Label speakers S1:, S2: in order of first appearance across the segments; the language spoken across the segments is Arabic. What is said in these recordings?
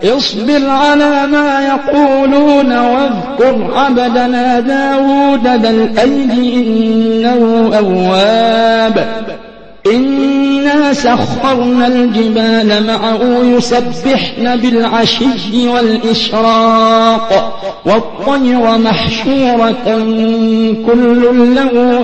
S1: اصبر على ما يقولون واذكر عبدنا داود ذا الأيد إنه أواب إنا سخرنا الجبال معه يسبحن بالعشي والإشراق والطير محشورة كل له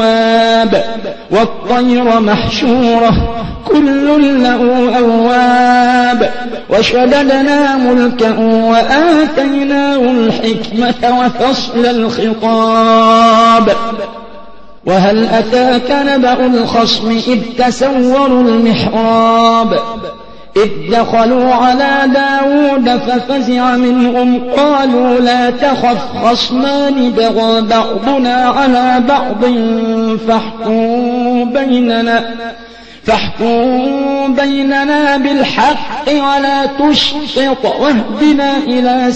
S1: أواب وشددنا ملكه وآتيناه الحكمة وفصل الخطاب وهل أتاك نبأ الخصم إذ تسوروا المحراب إذ دخلوا على داود ففزع منهم قالوا لا تخف خصمان بغى بعضنا على بعض فاحكم بيننا بالحق ولا تشطط واهدنا إلى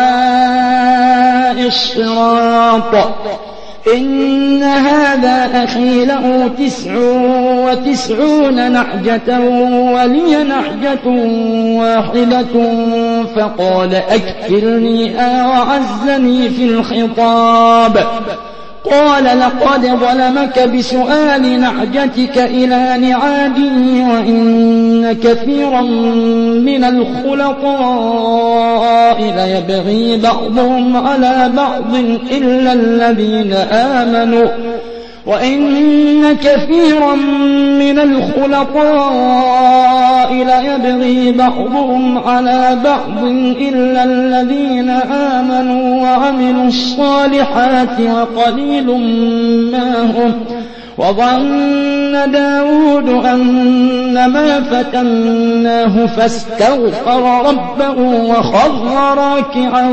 S1: سواء الصراط إن هذا أخي له 99 نعجة ولي نعجة واحدة فقال أكفلني وعزني في الخطاب قال لقد ظلمك بسؤال نعجتك إلى نعاجه وإن كثيرا من الخلطاء ليبغي بعضهم على بعض إلا الذين آمنوا وعملوا الصالحات وقليل ما هم وظن داود أنما فتناه فاستغفر ربه وخر راكعا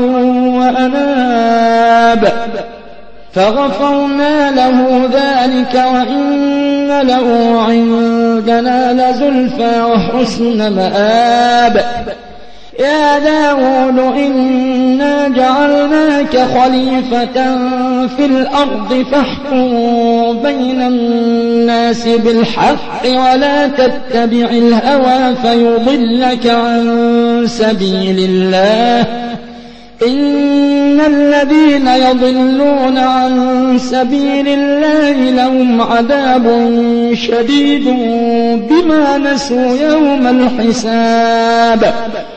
S1: وأناب فغفرنا له ذلك وإن له عندنا لزلفى وحسن مآب يا داود إنا جعلناك خليفة في الأرض فاحكم بين الناس بالحق ولا تتبع الهوى فيضلك عن سبيل الله إن الذين يضلون عن سبيل الله لهم عذاب شديد بما نسوا يوم الحساب